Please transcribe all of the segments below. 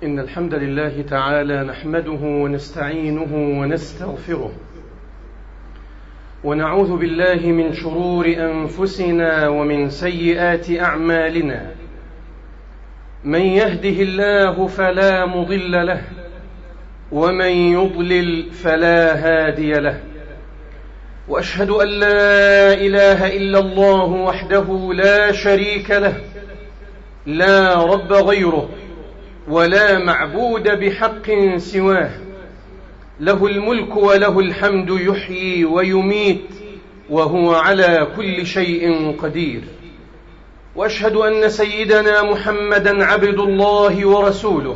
إن الحمد لله تعالى نحمده ونستعينه ونستغفره ونعوذ بالله من شرور أنفسنا ومن سيئات أعمالنا. من يهده الله فلا مضل له ومن يضلل فلا هادي له، وأشهد أن لا إله إلا الله وحده لا شريك له، لا رب غيره ولا معبود بحق سواه، له الملك وله الحمد يحيي ويميت وهو على كل شيء قدير. وأشهد أن سيدنا محمدا عبد الله ورسوله،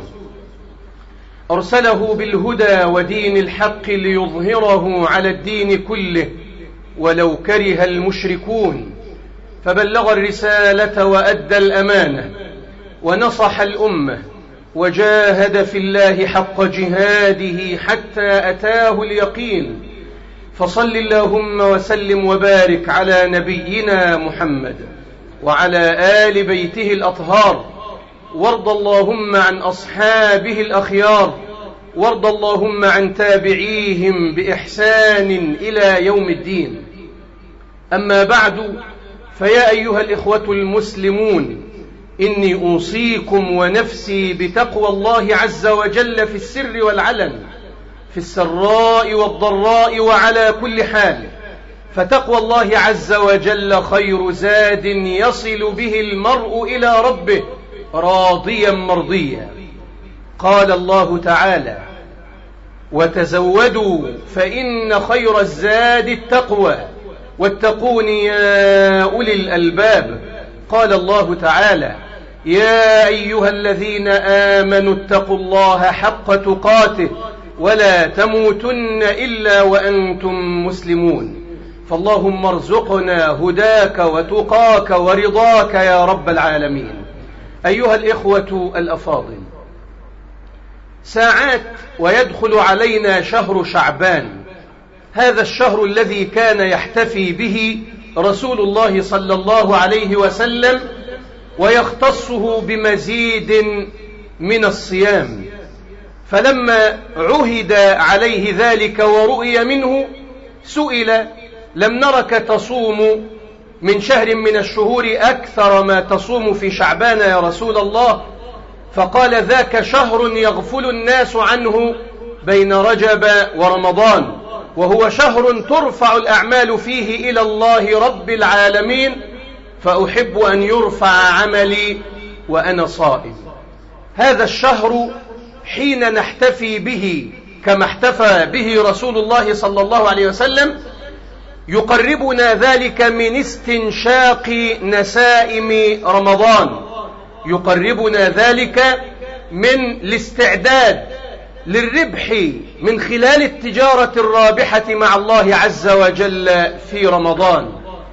أرسله بالهدى ودين الحق ليظهره على الدين كله ولو كره المشركون، فبلغ الرسالة وأدى الأمانة ونصح الأمة وجاهد في الله حق جهاده حتى أتاه اليقين. فصل اللهم وسلم وبارك على نبينا محمد وعلى آل بيته الأطهار، وارض اللهم عن أصحابه الأخيار، وارض اللهم عن تابعيهم بإحسان إلى يوم الدين. أما بعد، فيا أيها الإخوة المسلمون، إني أوصيكم ونفسي بتقوى الله عز وجل في السر والعلن، في السراء والضراء وعلى كل حال، فتقوى الله عز وجل خير زاد يصل به المرء إلى ربه راضيا مرضيا. قال الله تعالى: وتزودوا فإن خير الزاد التقوى واتقون يا أولي الألباب. قال الله تعالى: يا أيها الذين آمنوا اتقوا الله حق تقاته ولا تموتن إلا وأنتم مسلمون. فاللهم ارزقنا هداك وتقاك ورضاك يا رب العالمين. أيها الإخوة الأفاضل، ساعات ويدخل علينا شهر شعبان، هذا الشهر الذي كان يحتفي به رسول الله صلى الله عليه وسلم ويختصه بمزيد من الصيام. فلما عهد عليه ذلك ورؤي منه سئل: لم نرك تصوم من شهر من الشهور أكثر ما تصوم في شعبان يا رسول الله؟ فقال: ذاك شهر يغفل الناس عنه بين رجب ورمضان، وهو شهر ترفع الأعمال فيه إلى الله رب العالمين، فأحب أن يرفع عملي وأنا صائم. هذا الشهر حين نحتفي به كما احتفى به رسول الله صلى الله عليه وسلم يقربنا ذلك من استنشاق نسائم رمضان، يقربنا ذلك من الاستعداد للربح من خلال التجارة الرابحة مع الله عز وجل في رمضان.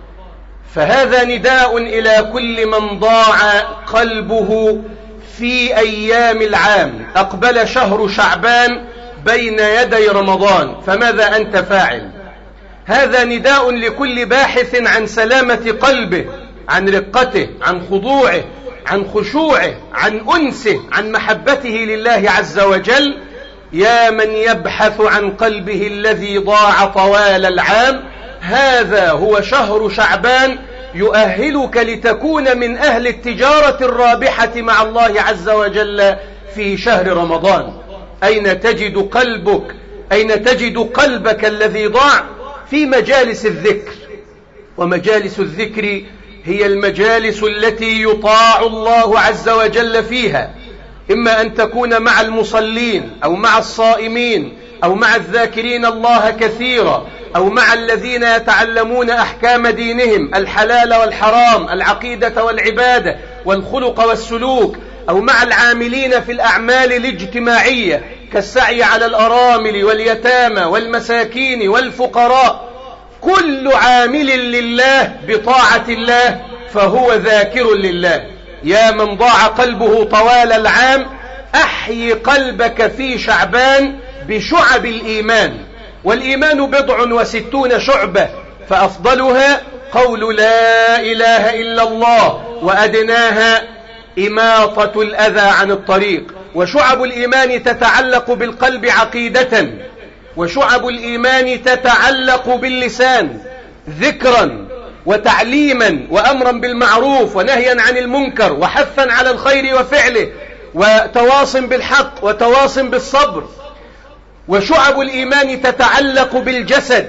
فهذا نداء إلى كل من ضاع قلبه في أيام العام. أقبل شهر شعبان بين يدي رمضان، فماذا أنت فاعل؟ هذا نداء لكل باحث عن سلامة قلبه، عن رقته، عن خضوعه، عن خشوعه، عن أنسه، عن محبته لله عز وجل. يا من يبحث عن قلبه الذي ضاع طوال العام، هذا هو شهر شعبان يؤهلك لتكون من أهل التجارة الرابحة مع الله عز وجل في شهر رمضان. أين تجد قلبك؟ أين تجد قلبك الذي ضاع؟ في مجالس الذكر، ومجالس الذكر هي المجالس التي يطاع الله عز وجل فيها، إما أن تكون مع المصلين أو مع الصائمين أو مع الذاكرين الله كثيرا أو مع الذين يتعلمون أحكام دينهم، الحلال والحرام، العقيدة والعبادة والخلق والسلوك، أو مع العاملين في الأعمال الاجتماعية كالسعي على الأرامل واليتامى والمساكين والفقراء. كل عامل لله بطاعة الله فهو ذاكر لله. يا من ضاع قلبه طوال العام، أحيي قلبك في شعبان بشعب الإيمان، والإيمان 67 شعبة، فأفضلها قول لا إله إلا الله، وأدناها إماطة الأذى عن الطريق، وشعب الإيمان تتعلق بالقلب عقيدة، وشعب الإيمان تتعلق باللسان ذكرا وتعليما وأمرا بالمعروف ونهيا عن المنكر وحثا على الخير وفعله وتواص بالحق وتواص بالصبر. وشعب الإيمان تتعلق بالجسد،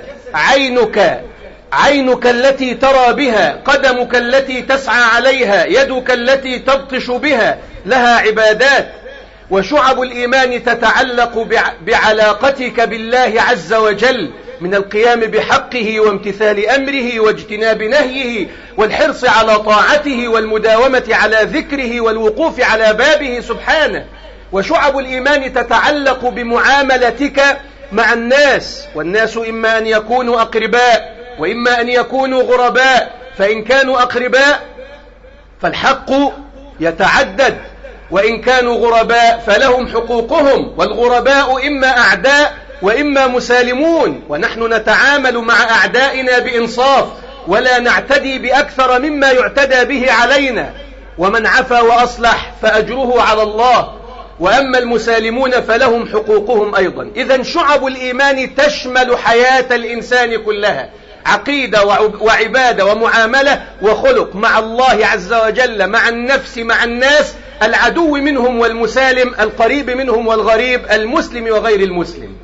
عينك التي ترى بها، قدمك التي تسعى عليها، يدك التي تبطش بها، لها عبادات. وشعب الإيمان تتعلق بعلاقتك بالله عز وجل من القيام بحقه وامتثال أمره واجتناب نهيه والحرص على طاعته والمداومة على ذكره والوقوف على بابه سبحانه. وشعب الإيمان تتعلق بمعاملتك مع الناس، والناس إما أن يكونوا أقرباء وإما أن يكونوا غرباء، فإن كانوا أقرباء فالحق يتعدد، وإن كانوا غرباء فلهم حقوقهم، والغرباء إما أعداء وإما مسالمون، ونحن نتعامل مع أعدائنا بإنصاف ولا نعتدي بأكثر مما يعتدى به علينا، ومن عفا وأصلح فأجره على الله، وأما المسالمون فلهم حقوقهم أيضا. إذن شعب الإيمان تشمل حياة الإنسان كلها، عقيدة وعبادة ومعاملة وخلق مع الله عز وجل، مع النفس، مع الناس، العدو منهم والمسالم، القريب منهم والغريب، المسلم وغير المسلم.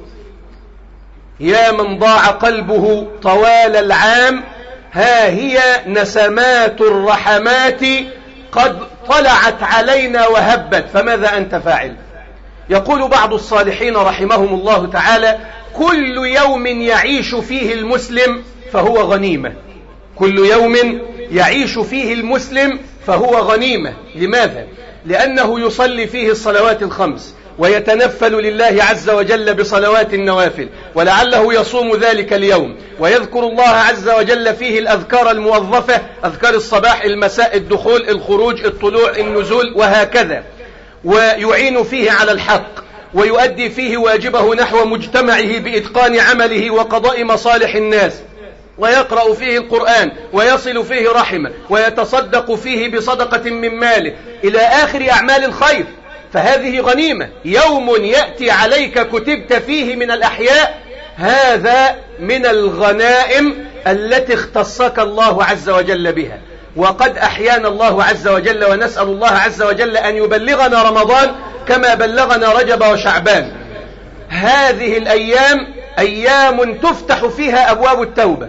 يا من ضاع قلبه طوال العام، ها هي نسمات الرحمات قد طلعت علينا وهبت، فماذا أنت فاعل؟ يقول بعض الصالحين رحمهم الله تعالى: كل يوم يعيش فيه المسلم فهو غنيمة. كل يوم يعيش فيه المسلم فهو غنيمة. لماذا؟ لأنه يصلي فيه الصلوات الخمس ويتنفل لله عز وجل بصلوات النوافل، ولعله يصوم ذلك اليوم ويذكر الله عز وجل فيه الأذكار الموظفة، أذكار الصباح المساء الدخول الخروج الطلوع النزول وهكذا، ويعين فيه على الحق ويؤدي فيه واجبه نحو مجتمعه بإتقان عمله وقضاء مصالح الناس، ويقرأ فيه القرآن ويصل فيه رحمه ويتصدق فيه بصدقة من ماله إلى آخر أعمال الخير، فهذه غنيمة. يوم يأتي عليك كتبت فيه من الأحياء، هذا من الغنائم التي اختصك الله عز وجل بها. وقد أحيانا الله عز وجل، ونسأل الله عز وجل أن يبلغنا رمضان كما بلغنا رجب وشعبان. هذه الأيام أيام تفتح فيها أبواب التوبة،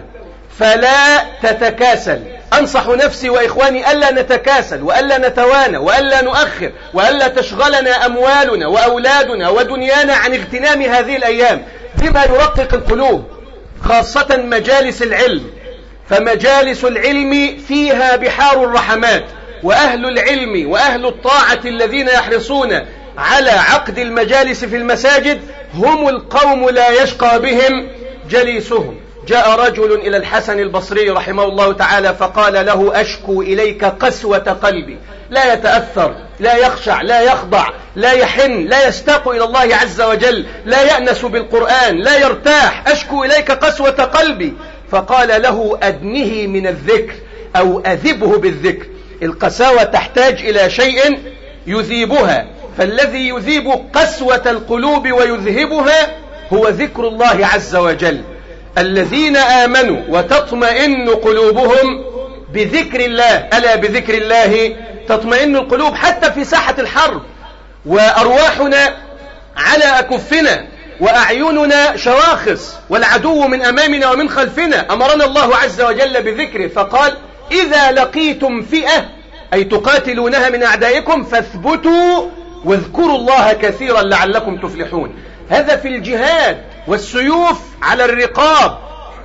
فلا تتكاسل. أنصح نفسي وإخواني ألا نتكاسل وألا نتوانى وألا نؤخر وألا تشغلنا أموالنا وأولادنا ودنيانا عن اغتنام هذه الأيام بما يرقق القلوب، خاصة مجالس العلم، فمجالس العلم فيها بحار الرحمات، وأهل العلم وأهل الطاعة الذين يحرصون على عقد المجالس في المساجد هم القوم لا يشقى بهم جليسهم. جاء رجل إلى الحسن البصري رحمه الله تعالى فقال له: أشكو إليك قسوة قلبي، لا يتأثر، لا يخشع، لا يخضع، لا يحن، لا يشتاق إلى الله عز وجل، لا يأنس بالقرآن، لا يرتاح، أشكو إليك قسوة قلبي. فقال له: أدنه من الذكر أو أذبه بالذكر. القساوة تحتاج إلى شيء يذيبها، فالذي يذيب قسوة القلوب ويذهبها هو ذكر الله عز وجل. الذين آمنوا وتطمئن قلوبهم بذكر الله، ألا بذكر الله تطمئن القلوب. حتى في ساحة الحرب وأرواحنا على أكفنا وأعيننا شواخص والعدو من أمامنا ومن خلفنا، أمرنا الله عز وجل بذكره فقال: إذا لقيتم فئة، أي تقاتلونها من أعدائكم، فاثبتوا واذكروا الله كثيرا لعلكم تفلحون. هذا في الجهاد، والسيوف على الرقاب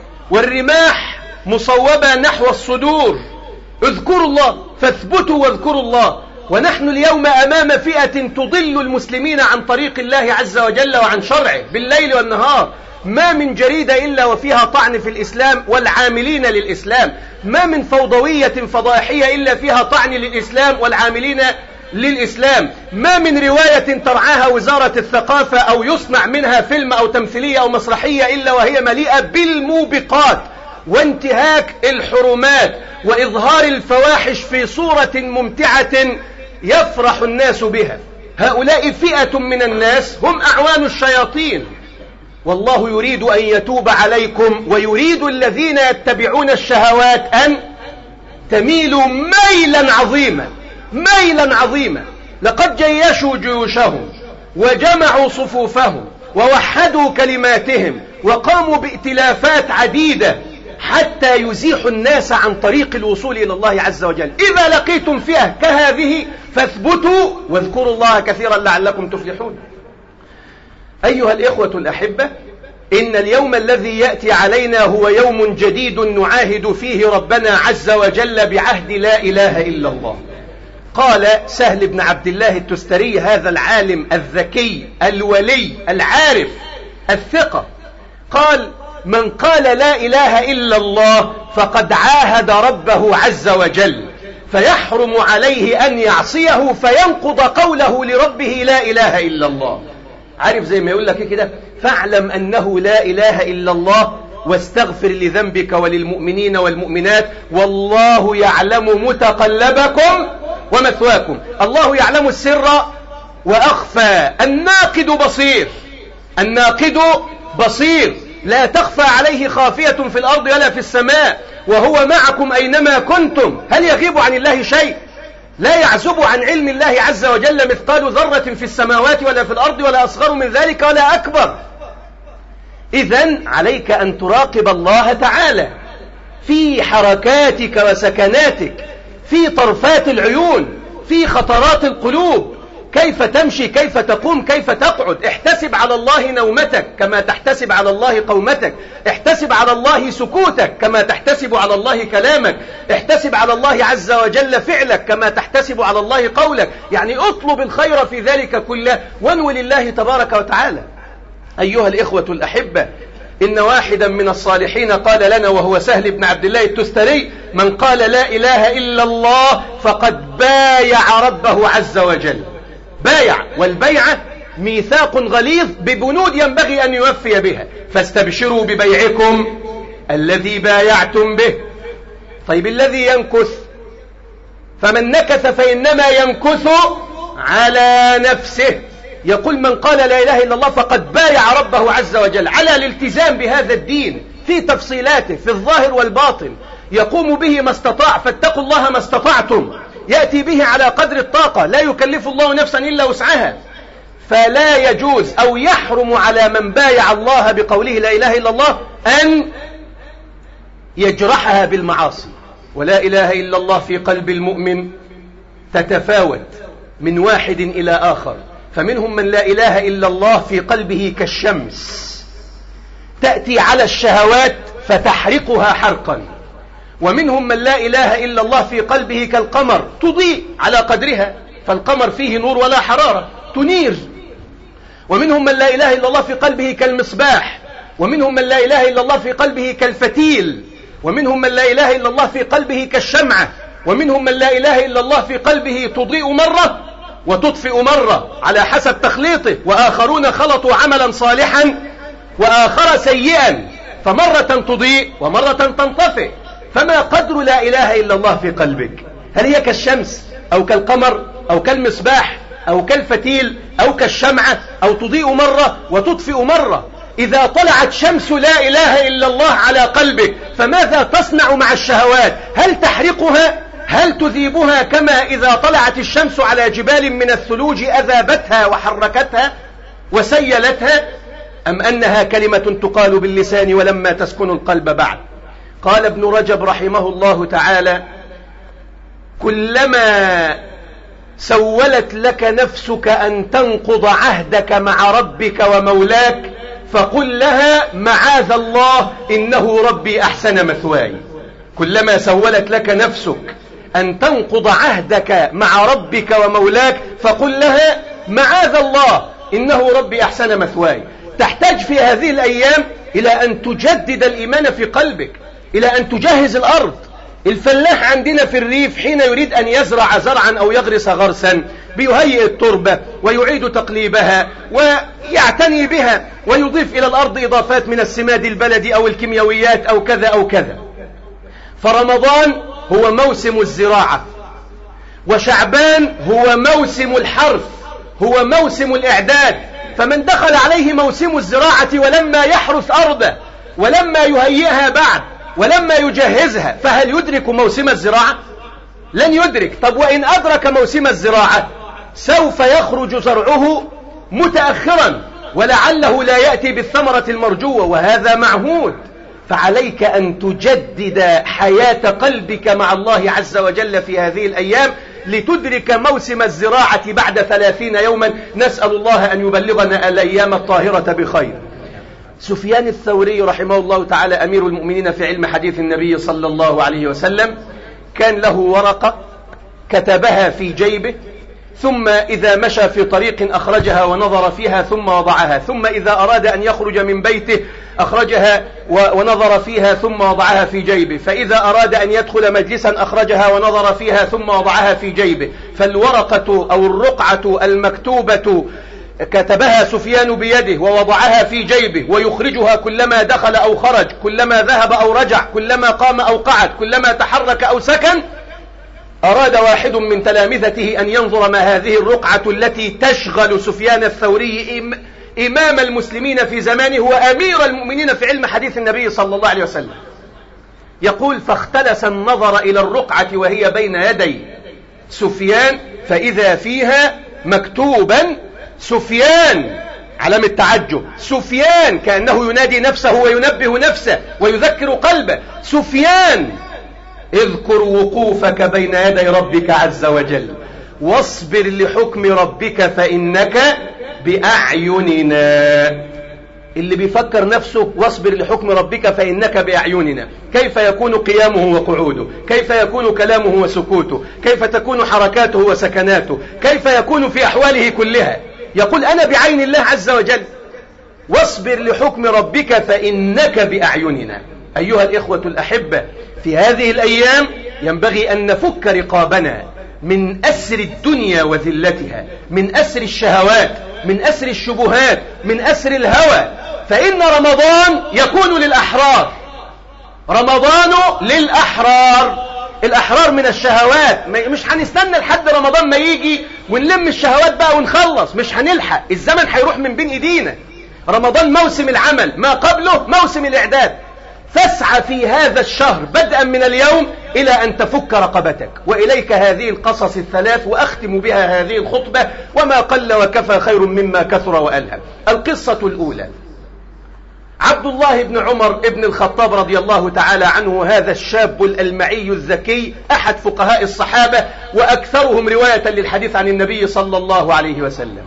والرماح مصوبة نحو الصدور. اذكروا الله، فاثبتوا واذكروا الله. ونحن اليوم أمام فئة تضل المسلمين عن طريق الله عز وجل وعن شرعه بالليل والنهار. ما من جريدة إلا وفيها طعن في الإسلام والعاملين للإسلام، ما من فوضوية فضائحية إلا فيها طعن للإسلام والعاملين للإسلام، ما من رواية ترعاها وزارة الثقافة أو يصنع منها فيلم أو تمثيلية أو مسرحية إلا وهي مليئة بالموبقات وانتهاك الحرمات وإظهار الفواحش في صورة ممتعة يفرح الناس بها. هؤلاء فئة من الناس هم أعوان الشياطين، والله يريد أن يتوب عليكم ويريد الذين يتبعون الشهوات أن تميلوا ميلا عظيما ميلا عظيما. لقد جيشوا جيوشهم وجمعوا صفوفهم ووحدوا كلماتهم وقاموا بائتلافات عديدة حتى يزيحوا الناس عن طريق الوصول إلى الله عز وجل. إذا لقيتم فئة كهذه فاثبتوا واذكروا الله كثيرا لعلكم تفلحون. أيها الإخوة الأحبة، إن اليوم الذي يأتي علينا هو يوم جديد نعاهد فيه ربنا عز وجل بعهد لا إله إلا الله. قال سهل بن عبد الله التستري، هذا العالم الذكي الولي العارف الثقة، قال: من قال لا إله إلا الله فقد عاهد ربه عز وجل، فيحرم عليه أن يعصيه فينقض قوله لربه لا إله إلا الله. عارف زي ما يقول لك كده: فاعلم أنه لا إله إلا الله واستغفر لذنبك وللمؤمنين والمؤمنات والله يعلم متقلبكم ومثواكم. الله يعلم السر وأخفى. الناقد بصير، الناقد بصير، لا تخفى عليه خافية في الأرض ولا في السماء، وهو معكم أينما كنتم. هل يغيب عن الله شيء؟ لا يعزب عن علم الله عز وجل مثقال ذرة في السماوات ولا في الأرض ولا أصغر من ذلك ولا أكبر. إذن عليك أن تراقب الله تعالى في حركاتك وسكناتك، في طرفات العيون، في خطرات القلوب، كيف تمشي، كيف تقوم، كيف تقعد. احتسب على الله نومتك كما تحتسب على الله قومتك، احتسب على الله سكوتك كما تحتسب على الله كلامك، احتسب على الله عز وجل فعلك كما تحتسب على الله قولك. يعني اطلب الخير في ذلك كله وانو لله تبارك وتعالى. أيها الإخوة الأحبة، إن واحدا من الصالحين قال لنا وهو سهل بن عبد الله التستري: من قال لا إله إلا الله فقد بايع ربه عز وجل. بايع، والبيعة ميثاق غليظ ببنود ينبغي أن يوفي بها. فاستبشروا ببيعكم الذي بايعتم به. طيب الذي ينكث، فمن نكث فإنما ينكث على نفسه. يقول: من قال لا إله إلا الله فقد بايع ربه عز وجل على الالتزام بهذا الدين في تفصيلاته في الظاهر والباطن، يقوم به ما استطاع، فاتقوا الله ما استطعتم، يأتي به على قدر الطاقة، لا يكلف الله نفسا إلا وسعها. فلا يجوز أو يحرم على من بايع الله بقوله لا إله إلا الله أن يجرحها بالمعاصي. ولا إله إلا الله في قلب المؤمن تتفاوت من واحد إلى آخر، فمنهم من لا إله إلا الله في قلبه كالشمس تأتي على الشهوات فتحرقها حرقا، ومنهم من لا إله إلا الله في قلبه كالقمر تضيء على قدرها، فالقمر فيه نور ولا حرارة تنير. ومنهم من لا إله إلا الله في قلبه كالمصباح، ومنهم من لا إله إلا الله في قلبه كالفتيل، ومنهم من لا إله إلا الله في قلبه كالشمعة، ومنهم من لا إله إلا الله في قلبه تضيء مرة وتطفئ مرة على حسب تخليطه. وآخرون خلطوا عملا صالحا وآخر سيئا، فمرة تضيء ومرة تنطفئ. فما قدر لا إله إلا الله في قلبك؟ هل هي كالشمس أو كالقمر أو كالمصباح أو كالفتيل أو كالشمعة أو تضيء مرة وتطفئ مرة؟ إذا طلعت شمس لا إله إلا الله على قلبك فماذا تصنع مع الشهوات؟ هل تحرقها؟ هل تذيبها كما إذا طلعت الشمس على جبال من الثلوج أذابتها وحركتها وسيلتها؟ أم أنها كلمة تقال باللسان ولما تسكن القلب بعد؟ قال ابن رجب رحمه الله تعالى: كلما سولت لك نفسك أن تنقض عهدك مع ربك ومولاك فقل لها معاذ الله إنه ربي أحسن مثواي. كلما سولت لك نفسك أن تنقض عهدك مع ربك ومولاك فقل لها معاذ الله إنه ربي أحسن مثواي. تحتاج في هذه الأيام إلى أن تجدد الإيمان في قلبك، إلى أن تجهز الأرض. الفلاح عندنا في الريف حين يريد أن يزرع زرعا أو يغرس غرسا بيهيئ التربة ويعيد تقليبها ويعتني بها ويضيف إلى الأرض إضافات من السماد البلدي أو الكيميائيات أو كذا أو كذا. فرمضان هو موسم الزراعة، وشعبان هو موسم الحرث هو موسم الإعداد، فمن دخل عليه موسم الزراعة ولما يحرث أرضه ولما يهيئها بعد ولما يجهزها، فهل يدرك موسم الزراعة؟ لن يدرك. طب وإن أدرك موسم الزراعة سوف يخرج زرعه متأخرا ولعله لا يأتي بالثمرة المرجوة، وهذا معهود. فعليك أن تجدد حياة قلبك مع الله عز وجل في هذه الأيام لتدرك موسم الزراعة بعد 30 يوما. نسأل الله أن يبلغنا الأيام الطاهرة بخير. سفيان الثوري رحمه الله تعالى أمير المؤمنين في علم حديث النبي صلى الله عليه وسلم كان له ورقة كتبها في جيبه، ثم إذا مشى في طريق أخرجها ونظر فيها ثم وضعها، ثم إذا أراد أن يخرج من بيته أخرجها ونظر فيها ثم وضعها في جيبه، فإذا أراد أن يدخل مجلسا أخرجها ونظر فيها ثم وضعها في جيبه. فالورقة أو الرقعة المكتوبة كتبها سفيان بيده ووضعها في جيبه، ويخرجها كلما دخل أو خرج، كلما ذهب أو رجع، كلما قام أو قعد، كلما تحرك أو سكن. أراد واحد من تلامذته أن ينظر ما هذه الرقعة التي تشغل سفيان الثوري إمام المسلمين في زمانه وأمير المؤمنين في علم حديث النبي صلى الله عليه وسلم. يقول: فاختلس النظر إلى الرقعة وهي بين يدي سفيان، فإذا فيها مكتوبا سفيان، علامة تعجب، سفيان، كأنه ينادي نفسه وينبه نفسه ويذكر قلبه: سفيان، اذكر وقوفك بين يدي ربك عز وجل، واصبر لحكم ربك فإنك بأعيننا. اللي بيفكر نفسه واصبر لحكم ربك فإنك بأعيننا، كيف يكون قيامه وقعوده، كيف يكون كلامه وسكوته، كيف تكون حركاته وسكناته، كيف يكون في أحواله كلها. يقول: أنا بعين الله عز وجل، واصبر لحكم ربك فإنك بأعيننا. أيها الإخوة الأحبة، في هذه الأيام ينبغي أن نفك رقابنا من أسر الدنيا وذلتها، من أسر الشهوات، من أسر الشبهات، من أسر الهوى. فإن رمضان يكون للأحرار، رمضان للأحرار، الأحرار من الشهوات. مش هنستنى لحد رمضان ما يجي ونلم الشهوات بقى ونخلص، مش هنلحق، الزمن هيروح من بين ايدينا. رمضان موسم العمل، ما قبله موسم الإعداد. فاسعى في هذا الشهر بدءا من اليوم إلى أن تفك رقبتك. وإليك هذه القصص الثلاث، وأختم بها هذه الخطبة: وما قل وكفى خير مما كثر وألهم. القصة الأولى: عبد الله بن عمر بن الخطاب رضي الله تعالى عنه، هذا الشاب الألمعي الذكي، أحد فقهاء الصحابة وأكثرهم رواية للحديث عن النبي صلى الله عليه وسلم،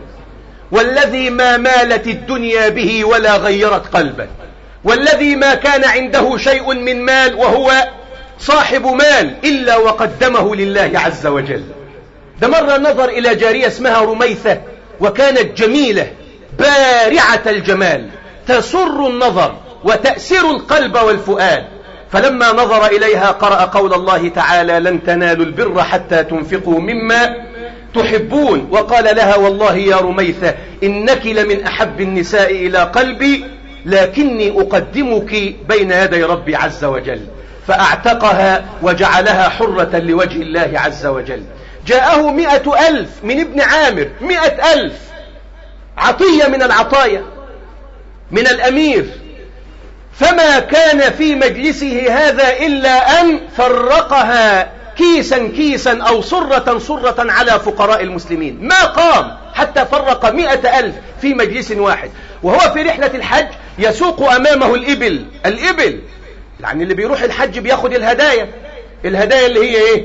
والذي ما مالت الدنيا به ولا غيرت قلبه، والذي ما كان عنده شيء من مال وهو صاحب مال إلا وقدمه لله عز وجل. ده مرة نظر إلى جارية اسمها رميثة، وكانت جميلة بارعة الجمال، تسر النظر وتأسر القلب والفؤاد. فلما نظر إليها قرأ قول الله تعالى: لن تنالوا البر حتى تنفقوا مما تحبون. وقال لها: والله يا رميثة إنك لمن أحب النساء إلى قلبي، لكني أقدمك بين يدي ربي عز وجل. فأعتقها وجعلها حرة لوجه الله عز وجل. جاءه 100,000 من ابن عامر، 100,000 عطية من العطايا من الأمير، فما كان في مجلسه هذا إلا أن فرقها كيسا كيسا أو صرة صرة على فقراء المسلمين. ما قام حتى فرق 100,000 في مجلس واحد. وهو في رحلة الحج يسوق أمامه الإبل، الإبل يعني اللي بيروح الحج بياخد الهدايا اللي هي إيه؟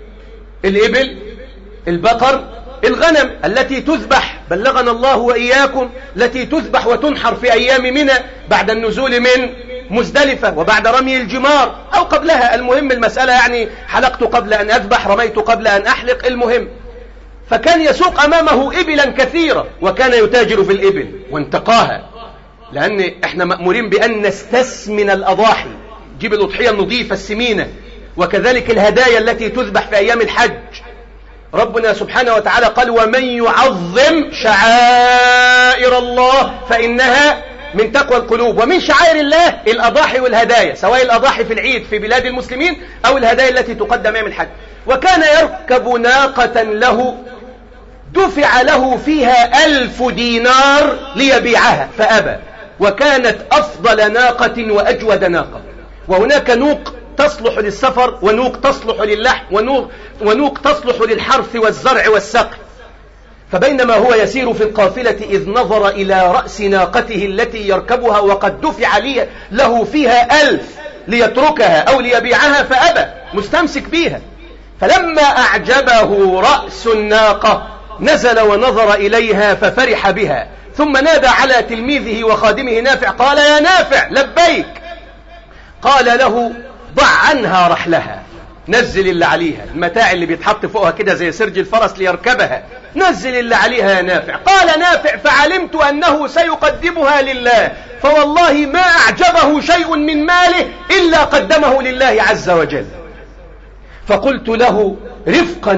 الإبل، البقر، الغنم التي تذبح، بلغنا الله وإياكم، التي تذبح وتنحر في أيام منى بعد النزول من مزدلفة وبعد رمي الجمار أو قبلها. المهم المسألة يعني حلقت قبل أن أذبح، رميت قبل أن أحلق، المهم. فكان يسوق أمامه إبلا كثيرة، وكان يتاجر في الإبل وانتقاها، لأن احنا مأمورين بأن نستسمن الأضاحي، جيب الأضحية النظيفة السمينة، وكذلك الهدايا التي تذبح في أيام الحج. ربنا سبحانه وتعالى قال: ومن يعظم شعائر الله فإنها من تقوى القلوب. ومن شعائر الله الأضاحي والهدايا، سواء الأضاحي في العيد في بلاد المسلمين أو الهدايا التي تقدم يوم الحج. وكان يركب ناقة له دفع له فيها 1000 دينار ليبيعها فأبى، وكانت أفضل ناقة وأجود ناقة. وهناك نوق تصلح للسفر، ونوق تصلح للحم، ونوق تصلح للحرث والزرع والسقي. فبينما هو يسير في القافلة إذ نظر إلى رأس ناقته التي يركبها وقد دفع له فيها 1000 ليتركها أو ليبيعها فأبى، مستمسك بها. فلما أعجبه رأس الناقة نزل ونظر إليها ففرح بها، ثم نادى على تلميذه وخادمه نافع قال: يا نافع لبيك. قال له: ضع عنها رحلها، نزل اللي عليها، المتاع اللي بيتحط فوقها كده زي سرج الفرس ليركبها، نزل اللي عليها يا نافع. قال نافع: فعلمت أنه سيقدمها لله، فوالله ما أعجبه شيء من ماله إلا قدمه لله عز وجل. فقلت له: رفقا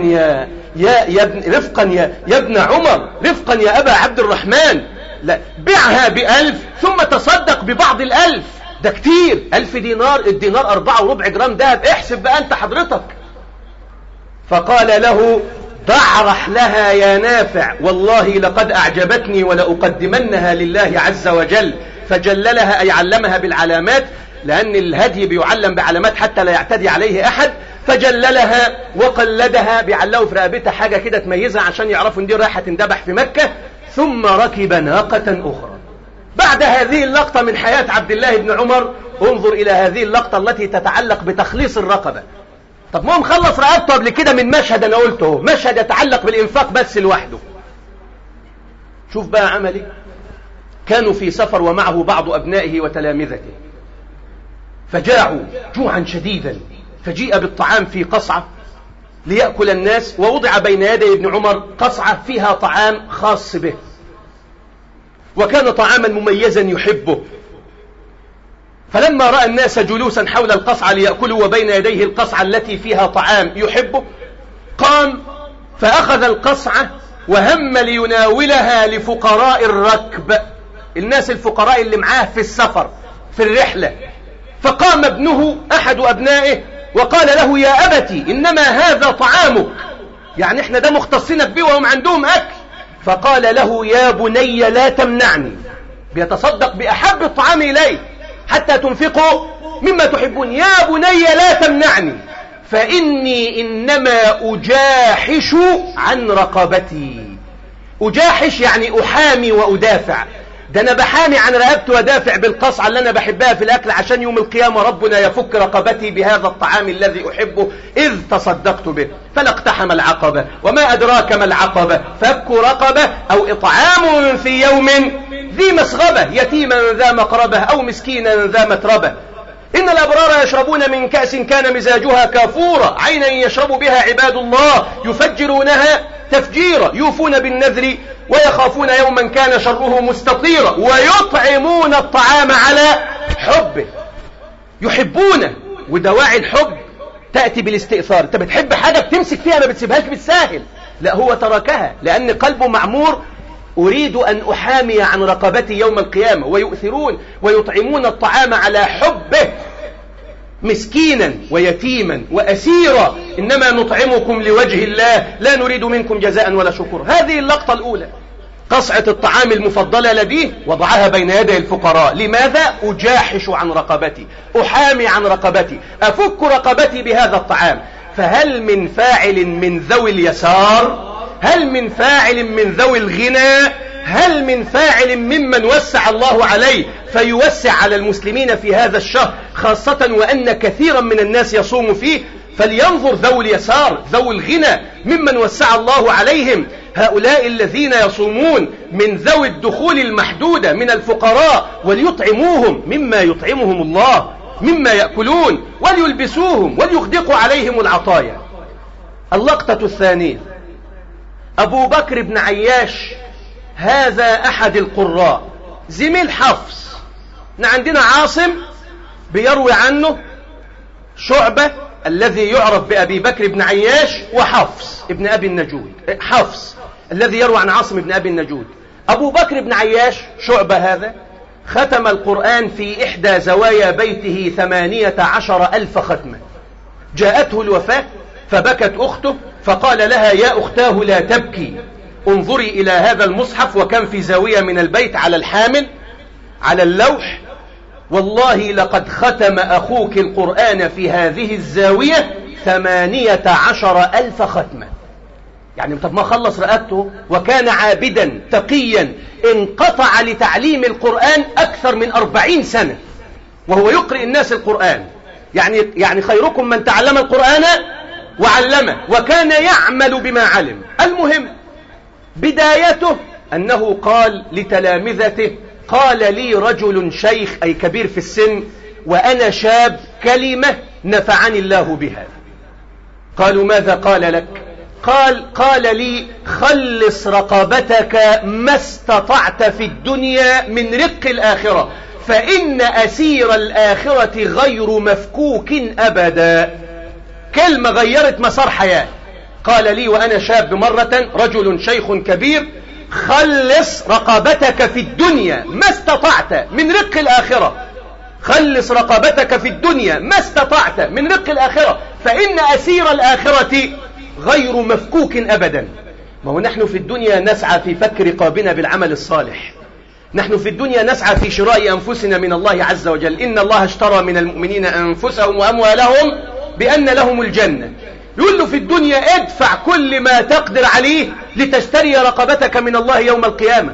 يا ابن عمر، رفقا يا أبا عبد الرحمن، لا بيعها ب1000 ثم تصدق ببعض 1000، ده كتير، 1000 دينار، الدينار 4.25 جرام دهب، احسب بقى أنت حضرتك. فقال له: ضع رحلها يا نافع، والله لقد أعجبتني ولأقدمنها لله عز وجل. فجللها أي علمها بالعلامات، لأن الهدي بيعلم بعلامات حتى لا يعتدي عليه أحد. فجللها وقلدها، بيعلقوا في رقبتها حاجة كده تميزها عشان يعرفوا ان دي رايحة تندبح في مكة. ثم ركب ناقة أخرى. بعد هذه اللقطة من حياة عبد الله بن عمر، انظر إلى هذه اللقطة التي تتعلق بتخليص الرقبة. طب ما هو مخلص رقبته قبل كده من مشهد، أنا قلته مشهد يتعلق بالإنفاق بس لوحده. شوف بقى عملي. كانوا في سفر ومعه بعض أبنائه وتلامذته، فجاعوا جوعا شديدا، فجيء بالطعام في قصعة ليأكل الناس، ووضع بين يدي ابن عمر قصعة فيها طعام خاص به، وكان طعاما مميزا يحبه. فلما رأى الناس جلوسا حول القصعة ليأكلوا وبين يديه القصعة التي فيها طعام يحبه، قام فأخذ القصعة وهم ليناولها لفقراء الركب، الناس الفقراء اللي معاه في السفر في الرحلة. فقام ابنه أحد أبنائه وقال له: يا أبتي إنما هذا طعامك، يعني احنا ده مختصينك به وهم عندهم أكل. فقال له: يا بني لا تمنعني، بيتصدق بأحب الطعام إليه حتى تنفقوا مما تحبون. يا بني لا تمنعني، فإني إنما أجاحش عن رقبتي. أجاحش يعني أحامي وأدافع، ده أنا بحامي عن رقبتي ودافع بالقصعة اللي أنا بحبها في الأكل، عشان يوم القيامة ربنا يفك رقبتي بهذا الطعام الذي أحبه إذ تصدقت به. فلا اقتحم العقبة، وما أدراك ما العقبة، فك رقبة أو إطعام في يوم ذي مسغبة، يتيما ذا مقربة أو مسكينا ذا متربة. إن الأبرار يشربون من كأس كان مزاجها كافورا، عينا يشرب بها عباد الله يفجرونها تفجيرا، يوفون بالنذر ويخافون يوما كان شره مستطيرا، ويطعمون الطعام على حبه، يحبونه. ودواعي الحب تأتي بالاستئثار. انت بتحب حاجة بتمسك فيها، ما بتسيبهاش بالساهل، لا هو تركها لأن قلبه معمور. أريد أن أحامي عن رقبتي يوم القيامة. ويؤثرون ويطعمون الطعام على حبه، مسكينا ويتيما وأسيرا، إنما نطعمكم لوجه الله لا نريد منكم جزاء ولا شكور. هذه اللقطة الأولى، قصعة الطعام المفضلة لديه وضعها بين يدي الفقراء. لماذا؟ أجاحش عن رقبتي، أحامي عن رقبتي، أفك رقبتي بهذا الطعام. فهل من فاعل من ذوي اليسار؟ هل من فاعل من ذوي الغنى؟ هل من فاعل ممن وسع الله عليه فيوسع على المسلمين في هذا الشهر، خاصة وأن كثيرا من الناس يصوم فيه؟ فلينظر ذوي اليسار ذوي الغنى ممن وسع الله عليهم، هؤلاء الذين يصومون من ذوي الدخول المحدودة من الفقراء، وليطعموهم مما يطعمهم الله مما يأكلون، وليلبسوهم وليخدقوا عليهم العطايا. اللقطة الثانية، أبو بكر بن عياش، هذا أحد القراء زميل حفص. عندنا عاصم بيروي عنه شعبة الذي يعرف بأبي بكر بن عياش، وحفص ابن أبي النجود، حفص الذي يروي عن عاصم ابن أبي النجود. أبو بكر بن عياش شعبة هذا ختم القرآن في إحدى زوايا بيته 18,000 ختمة. جاءته الوفاة فبكت أخته فقال لها: يا أختاه لا تبكي، انظري إلى هذا المصحف، وكان في زاوية من البيت على الحامل على اللوح: والله لقد ختم أخوك القرآن في هذه الزاوية 18,000 ختمة. يعني طب ما خلص رقبته، وكان عابدا تقيا انقطع لتعليم القرآن أكثر من 40 سنة وهو يقرئ الناس القرآن. يعني خيركم من تعلم القرآن وعلمه، وكان يعمل بما علم. المهم بدايته أنه قال لتلامذته: قال لي رجل شيخ، أي كبير في السن، وأنا شاب، كلمة نفعني الله بها. قالوا: ماذا قال لك؟ قال لي: خلص رقبتك ما استطعت في الدنيا من رق الآخرة، فإن أسير الآخرة غير مفكوك أبدا. كلمة غيرت مسار حياة. قال لي وأنا شاب مرة رجل شيخ كبير: خلص رقبتك في الدنيا ما استطعت من رق الآخرة، خلص رقبتك في الدنيا ما استطعت من رق الآخرة، فإن أسير الآخرة غير مفكوك أبدا. ما هو نحن في الدنيا نسعى في فك رقابنا بالعمل الصالح، نحن في الدنيا نسعى في شراء أنفسنا من الله عز وجل. إن الله اشترى من المؤمنين أنفسهم وأموالهم بأن لهم الجنة. يقول له في الدنيا ادفع كل ما تقدر عليه لتشتري رقبتك من الله يوم القيامة،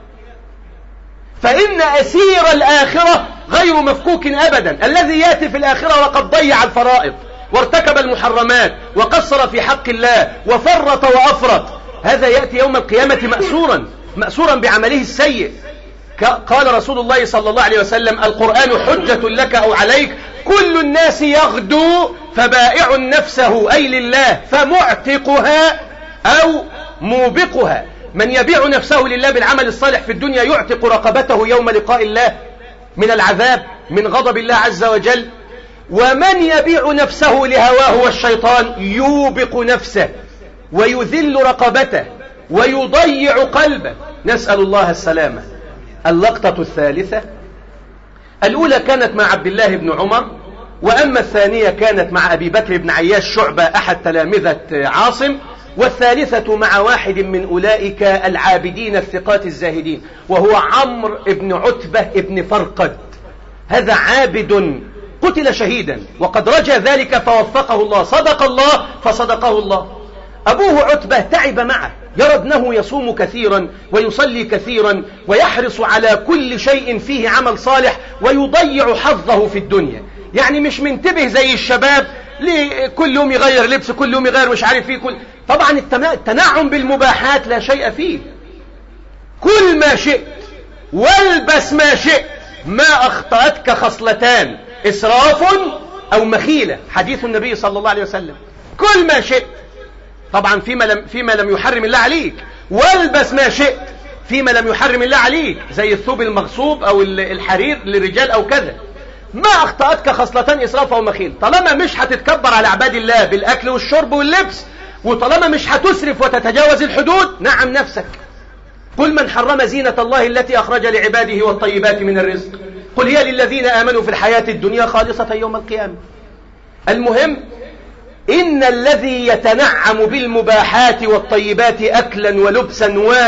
فإن أسير الآخرة غير مفكوك أبدا. الذي يأتي في الآخرة وقد ضيع الفرائض وارتكب المحرمات وقصر في حق الله وفرط وأفرط، هذا يأتي يوم القيامة مأسورا بعمله السيء. قال رسول الله صلى الله عليه وسلم: القرآن حجة لك أو عليك، كل الناس يغدو فبائع نفسه أي لله فمعتقها أو موبقها. من يبيع نفسه لله بالعمل الصالح في الدنيا يعتق رقبته يوم لقاء الله من العذاب من غضب الله عز وجل، ومن يبيع نفسه لهواه والشيطان يوبق نفسه ويذل رقبته ويضيع قلبه، نسأل الله السلامة. اللقطة الثالثة، الأولى كانت مع عبد الله بن عمر، وأما الثانية كانت مع أبي بكر بن عياش شعبة أحد تلامذة عاصم، والثالثة مع واحد من أولئك العابدين الثقات الزاهدين، وهو عمرو بن عتبة بن فرقد. هذا عابد قتل شهيدا وقد رجى ذلك فوفقه الله، صدق الله فصدقه الله. أبوه عتبة تعب معه، يرى ابنه يصوم كثيرا ويصلي كثيرا ويحرص على كل شيء فيه عمل صالح ويضيع حظه في الدنيا. يعني مش منتبه زي الشباب كل يوم يغير لبس، كل يوم يغير مش عارف فيه طبعا التنعم بالمباحات لا شيء فيه. كل ما شئت والبس ما شئت، ما أخطأتك خصلتان: إسراف أو مخيلة، حديث النبي صلى الله عليه وسلم. كل ما شئت، طبعا فيما لم يحرم الله عليك، والبس ما شئت فيما لم يحرم الله عليك، زي الثوب المغصوب أو الحرير للرجال أو كذا. ما أخطأتك خصلتان: إسراف أو مخيل. طالما مش هتتكبر على عباد الله بالأكل والشرب واللبس، وطالما مش هتسرف وتتجاوز الحدود، نعم نفسك. قل من حرم زينة الله التي أخرج لعباده والطيبات من الرزق، قل هي للذين آمنوا في الحياة الدنيا خالصة يوم القيامة. المهم إن الذي يتنعم بالمباحات والطيبات أكلا ولبسا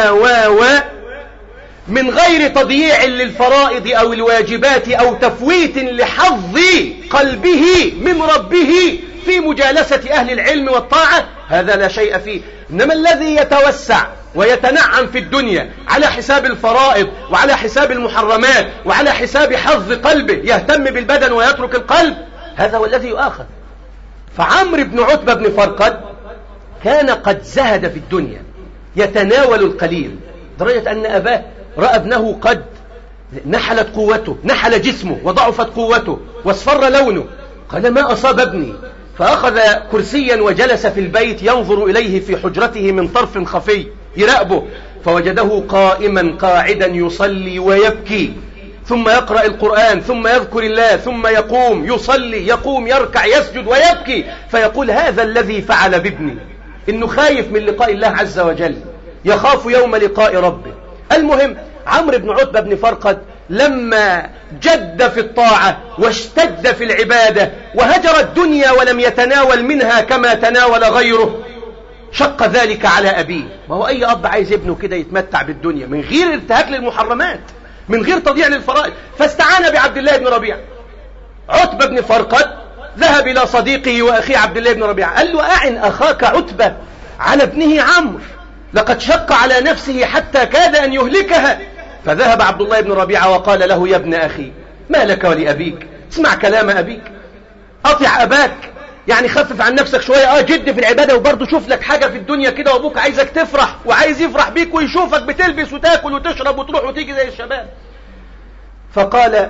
من غير تضييع للفرائض أو الواجبات أو تفويت لحظ قلبه من ربه في مجالسة أهل العلم والطاعة، هذا لا شيء فيه. إنما الذي يتوسع ويتنعم في الدنيا على حساب الفرائض وعلى حساب المحرمات وعلى حساب حظ قلبه، يهتم بالبدن ويترك القلب، هذا هو الذي يؤاخذ. فعمرو بن عتبة بن فرقد كان قد زهد في الدنيا، يتناول القليل، درجة أن أباه رأى ابنه قد نحلت قوته، نحل جسمه وضعفت قوته واصفر لونه، قال: ما أصاب ابني؟ فأخذ كرسيا وجلس في البيت ينظر إليه في حجرته من طرف خفي يراقبه، فوجده قائما قاعدا يصلي ويبكي، ثم يقرأ القرآن، ثم يذكر الله، ثم يقوم يصلي، يقوم يركع يسجد ويبكي، فيقول: هذا الذي فعل بابني. إنه خايف من لقاء الله عز وجل، يخاف يوم لقاء ربه. المهم عمرو بن عتبة بن فرقد لما جد في الطاعة واشتد في العبادة وهجر الدنيا ولم يتناول منها كما تناول غيره، شق ذلك على أبيه. ما هو أي أب عايز ابنه كده يتمتع بالدنيا من غير ارتهاك للمحرمات، من غير تضييع للفرائض. فاستعان بعبد الله بن ربيعة. عتبة بن فرقد ذهب إلى صديقه وأخيه عبد الله بن ربيعة، قال له أعن أخاك عتبة على ابنه عمرو، لقد شق على نفسه حتى كاد أن يهلكها. فذهب عبد الله بن ربيعة وقال له: يا ابن أخي، ما لك ولأبيك؟ اسمع كلام أبيك، أطع أباك، يعني خفف عن نفسك شوية، جد في العبادة، وبرضه شوف لك حاجة في الدنيا كده، وأبوك عايزك تفرح وعايز يفرح بيك ويشوفك بتلبس وتاكل وتشرب وتروح وتيجي زي الشباب. فقال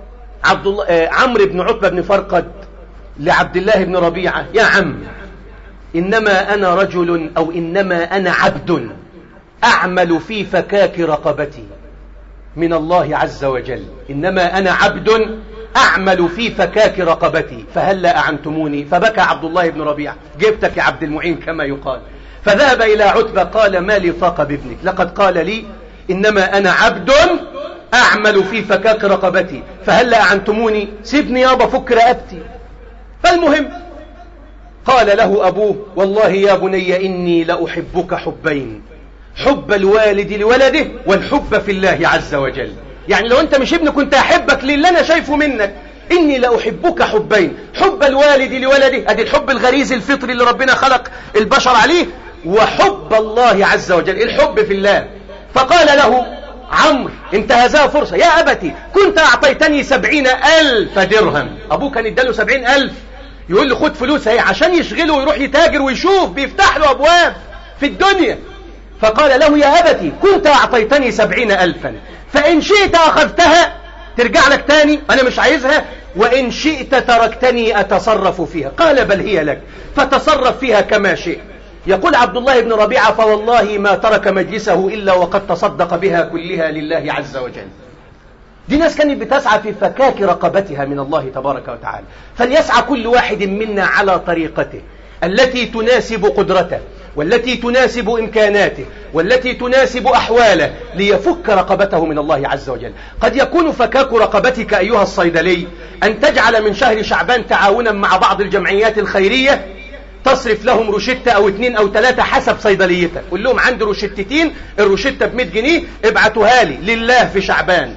عمرو بن عتبة بن فرقد لعبد الله بن ربيعة: يا عم، إنما أنا رجل، أو إنما أنا عبد أعمل في فكاك رقبتي من الله عز وجل، إنما أنا عبد أعمل في فكاك رقبتي، فهلا أعنتموني؟ فبكى عبد الله بن ربيعة: جبتك يا عبد المعين كما يقال. فذهب إلى عتبة قال: ما لي طاقة بابنك، لقد قال لي إنما أنا عبد أعمل في فكاك رقبتي، فهلا أعنتموني؟ سيبني يابا، فك رقبتي. فالمهم قال له أبوه: والله يا بني إني لأحبك حبين، حب الوالد لولده والحب في الله عز وجل. يعني لو أنت مش ابنك كنت أحبك للي أنا شايفه منك. إني لأحبك حبين، حب الوالد لولده، أدي الحب الغريزي الفطري اللي ربنا خلق البشر عليه، وحب الله عز وجل، الحب في الله. فقال له عمرو: انتهزها فرصة، يا أبتي كنت أعطيتني 70,000 درهم. أبوه كان اداله 70,000، يقول له خد فلوس اهي عشان يشغله ويروح يتاجر ويشوف، بيفتح له أبواب في الدنيا. فقال له: يا أبتي كنت أعطيتني 70,000، فإن شئت أخذتها ترجع لك تاني، أنا مش عايزها، وإن شئت تركتني أتصرف فيها. قال: بل هي لك، فتصرف فيها كما شئت. يقول عبد الله بن ربيعة: فوالله ما ترك مجلسه إلا وقد تصدق بها كلها لله عز وجل. دي ناس كانت بتسعى في فكاك رقبتها من الله تبارك وتعالى. فليسعى كل واحد منا على طريقته التي تناسب قدرته، والتي تناسب إمكاناته، والتي تناسب أحواله، ليفك رقبته من الله عز وجل. قد يكون فكاك رقبتك أيها الصيدلي أن تجعل من شهر شعبان تعاونا مع بعض الجمعيات الخيرية، تصرف لهم روشتة أو 2 أو 3 حسب صيدليتك. قل لهم: عندي روشتتين، الروشتة ب100 جنيه، ابعتوها لي لله في شعبان.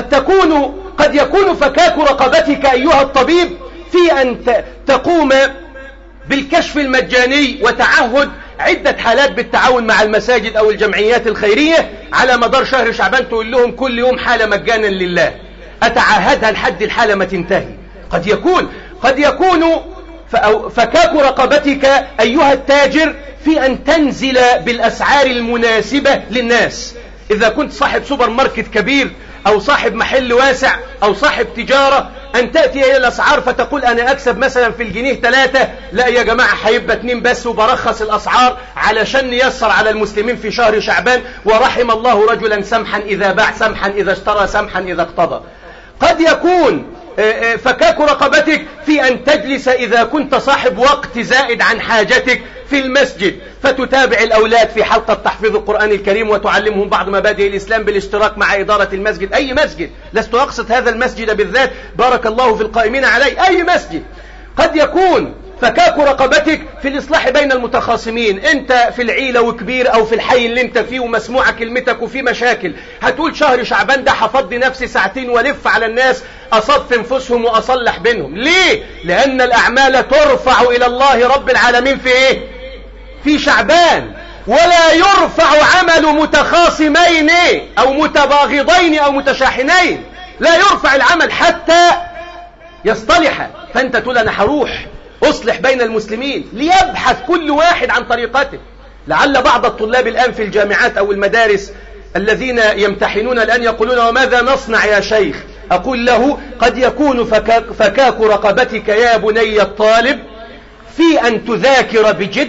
قد يكون فكاك رقبتك أيها الطبيب في أن تقوم بالكشف المجاني وتعهد عدة حالات بالتعاون مع المساجد أو الجمعيات الخيرية على مدار شهر شعبان، تقول لهم كل يوم حالة مجانا لله، أتعهدها لحد الحالة ما تنتهي. قد يكون فكاك رقبتك أيها التاجر في أن تنزل بالأسعار المناسبة للناس. إذا كنت صاحب سوبر ماركت كبير أو صاحب محل واسع أو صاحب تجارة، أن تأتي إلى الأسعار فتقول: أنا أكسب مثلا في الجنيه 3، لا يا جماعة هيبقى 2 بس، وبرخص الأسعار علشان نيسر على المسلمين في شهر شعبان. ورحم الله رجلا سمحا إذا باع، سمحا إذا اشترى، سمحا إذا اقتضى. قد يكون فكاك رقبتك في أن تجلس إذا كنت صاحب وقت زائد عن حاجتك في المسجد، فتتابع الأولاد في حلقة تحفيظ القرآن الكريم وتعلمهم بعض مبادئ الإسلام بالاشتراك مع إدارة المسجد. أي مسجد، لست أقصد هذا المسجد بالذات، بارك الله في القائمين عليه، أي مسجد. قد يكون فكاك رقبتك في الإصلاح بين المتخاصمين، أنت في العيلة وكبير أو في الحي اللي أنت فيه ومسموعة كلمتك وفي مشاكل، هتقول شهر شعبان ده هفضي نفسي 2 ساعة ولف على الناس أصف انفسهم وأصلح بينهم. ليه؟ لأن الأعمال ترفع إلى الله رب العالمين في إيه؟ في شعبان. ولا يرفع عمل متخاصمين أو متباغضين أو متشاحنين، لا يرفع العمل حتى يصطلح. فأنت تقول: أنا هروح أصلح بين المسلمين، ليبحث كل واحد عن طريقته. لعل بعض الطلاب الآن في الجامعات أو المدارس الذين يمتحنون الآن يقولون: وماذا نصنع يا شيخ؟ أقول له: قد يكون فكاك رقبتك يا بني الطالب في أن تذاكر بجد،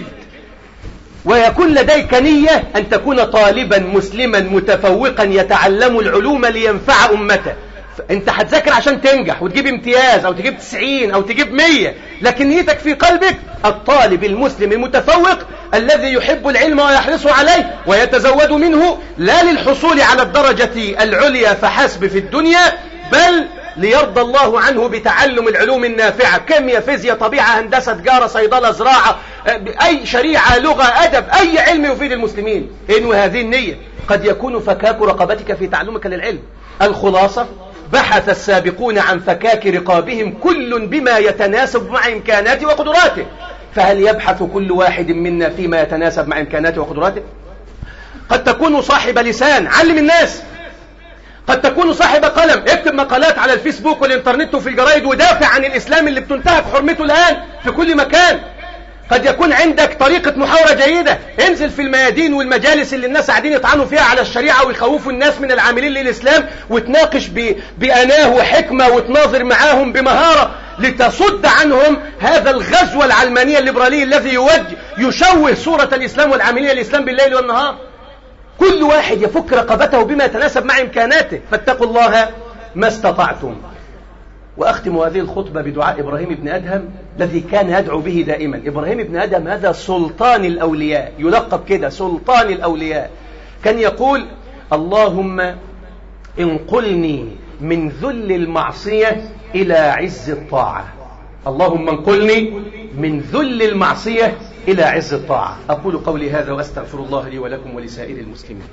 ويكون لديك نية أن تكون طالبا مسلما متفوقا يتعلم العلوم لينفع أمته. انت هتذاكر عشان تنجح وتجيب امتياز او تجيب 90 او تجيب 100، لكن نيتك في قلبك الطالب المسلم المتفوق الذي يحب العلم ويحرص عليه ويتزود منه، لا للحصول على الدرجة العليا فحسب في الدنيا، بل ليرضى الله عنه بتعلم العلوم النافعة، كيمياء، فيزياء، طبيعة، هندسة، تجارة، صيدلة، زراعة، أي شريعة، لغة، أدب، أي علم يفيد المسلمين. إنه هذه النية قد يكون فكاك رقبتك في تعلمك للعلم. الخلاصة: بحث السابقون عن فكاك رقابهم كل بما يتناسب مع إمكاناته وقدراته. فهل يبحث كل واحد منا فيما يتناسب مع إمكاناته وقدراته؟ قد تكون صاحب لسان، علم الناس. قد تكون صاحب قلم، اكتب مقالات على الفيسبوك والإنترنت وفي الجرائد ودافع عن الإسلام اللي بتنتهك حرمته الآن في كل مكان. قد يكون عندك طريقة محاورة جيدة، انزل في الميادين والمجالس اللي الناس قاعدين يطعنوا فيها على الشريعة ويخوفوا الناس من العاملين للإسلام، وتناقش بأناه وحكمة وتناظر معاهم بمهارة لتصد عنهم هذا الغزو العلماني الليبرالي الذي يشوه صورة الإسلام والعاملية الإسلام بالليل والنهار. كل واحد يفك رقبته بما يتناسب مع إمكاناته، فاتقوا الله ما استطعتم. وأختم هذه الخطبة بدعاء إبراهيم بن أدهم الذي كان يدعو به دائما. إبراهيم بن أدهم هذا سلطان الأولياء، يلقب كده سلطان الأولياء. كان يقول: اللهم انقلني من ذل المعصية إلى عز الطاعة. اللهم انقلني من ذل المعصية إلى عز الطاعة. أقول قولي هذا وأستغفر الله لي ولكم ولسائر المسلمين.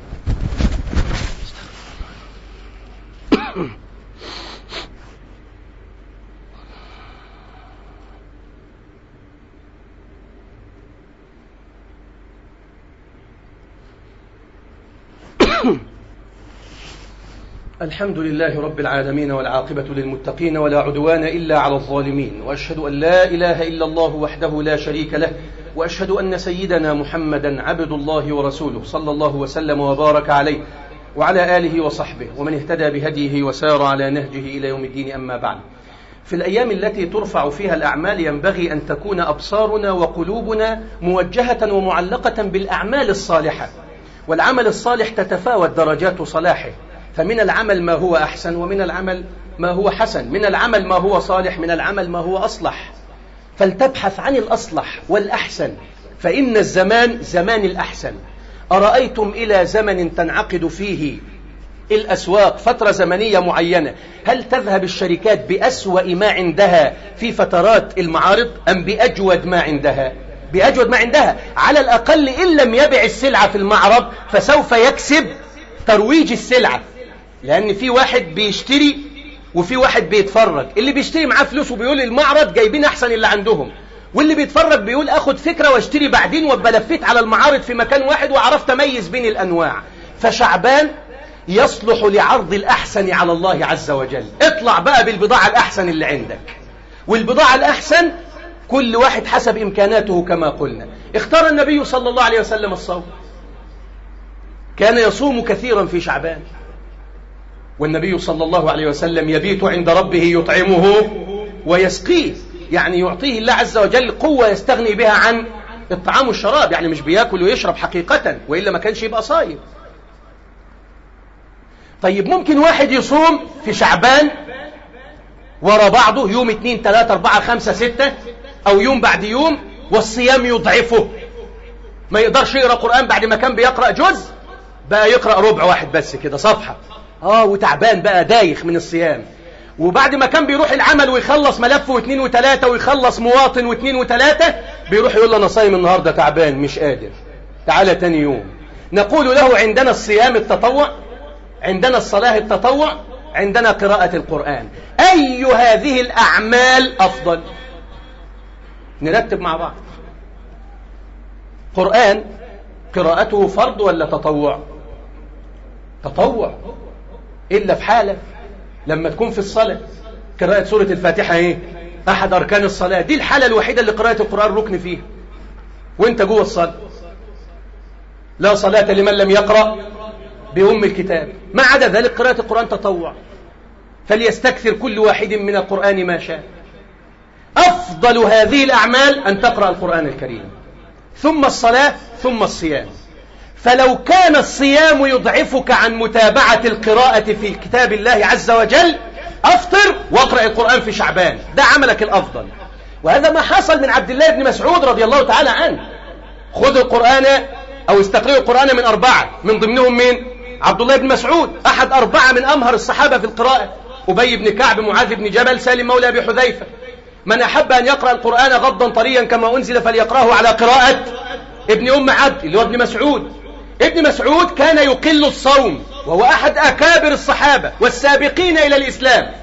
الحمد لله رب العالمين، والعاقبة للمتقين، ولا عدوان إلا على الظالمين، وأشهد أن لا إله إلا الله وحده لا شريك له، وأشهد أن سيدنا محمدا عبد الله ورسوله، صلى الله وسلم وبارك عليه وعلى آله وصحبه ومن اهتدى بهديه وسار على نهجه إلى يوم الدين. أما بعد، في الأيام التي ترفع فيها الأعمال ينبغي أن تكون أبصارنا وقلوبنا موجهة ومعلقة بالأعمال الصالحة. والعمل الصالح تتفاوت درجات صلاحه، فمن العمل ما هو أحسن، ومن العمل ما هو حسن، من العمل ما هو صالح، من العمل ما هو أصلح. فلتبحث عن الأصلح والأحسن، فإن الزمان زمان الأحسن. أرأيتم إلى زمن تنعقد فيه الأسواق فترة زمنية معينة، هل تذهب الشركات بأسوأ ما عندها في فترات المعارض أم بأجود ما عندها؟ بأجود ما عندها. على الأقل إن لم يبع السلعة في المعرض فسوف يكسب ترويج السلعة، لأن في واحد بيشتري وفي واحد بيتفرج. اللي بيشتري معاه فلوس وبيقول المعرض جايبين أحسن اللي عندهم، واللي بيتفرج بيقول أخد فكرة واشتري بعدين، وابقى لفيت على المعارض في مكان واحد وعرفت أميز بين الأنواع. فشعبان يصلح لعرض الأحسن على الله عز وجل. اطلع بقى بالبضاعة الأحسن اللي عندك، والبضاعة الأحسن كل واحد حسب إمكاناته. كما قلنا، اختار النبي صلى الله عليه وسلم الصوم، كان يصوم كثيرا في شعبان، والنبي صلى الله عليه وسلم يبيت عند ربه يطعمه ويسقيه، يعني يعطيه الله عز وجل قوة يستغني بها عن الطعام والشراب، يعني مش بياكل ويشرب حقيقة، وإلا ما كانش يبقى صايم. طيب ممكن واحد يصوم في شعبان ورا بعضه يوم 2 3 4 5 6 أو يوم بعد يوم، والصيام يضعفه، ما يقدرش يقرأ قرآن بعد ما كان بيقرأ جزء، بقى يقرأ ربع واحد بس كده، صفحة، وتعبان بقى دايخ من الصيام. وبعد ما كان بيروح العمل ويخلص ملف واثنين وثلاثة ويخلص مواطن واثنين وثلاثة، بيروح يقول له أنا صايم النهاردة تعبان مش قادر، تعالى تاني يوم. نقول له عندنا الصيام التطوع، عندنا الصلاة التطوع، عندنا قراءة القرآن، أي هذه الأعمال أفضل؟ نرتب مع بعض. قرآن قراءته فرض ولا تطوع؟ تطوع، إلا في حالة لما تكون في الصلاة. قراءة سورة الفاتحة أحد أركان الصلاة، دي الحالة الوحيدة اللي قراءة القرآن ركن فيها، وانت جوه الصلاة. لا صلاة لمن لم يقرأ بأم الكتاب. ما عدا ذلك قراءة القرآن تطوع، فليستكثر كل واحد من القرآن ما شاء. أفضل هذه الأعمال أن تقرأ القرآن الكريم، ثم الصلاة، ثم الصيام. فلو كان الصيام يضعفك عن متابعة القراءة في كتاب الله عز وجل، أفطر واقرأ القرآن في شعبان، ده عملك الأفضل. وهذا ما حصل من عبد الله بن مسعود رضي الله تعالى عنه. خذ القرآن أو استقرئوا القرآن من 4، من ضمنهم مين؟ عبد الله بن مسعود، أحد 4 من أمهر الصحابة في القراءة. أبي بن كعب، معاذ بن جبل، سالم مولى أبي حذيفة. من أحب أن يقرأ القرآن غضا طريا كما أنزل فليقرأه على قراءة ابن أم عبد اللي هو ابن مسعود. ابن مسعود كان يقل الصوم، وهو أحد أكابر الصحابة والسابقين إلى الإسلام.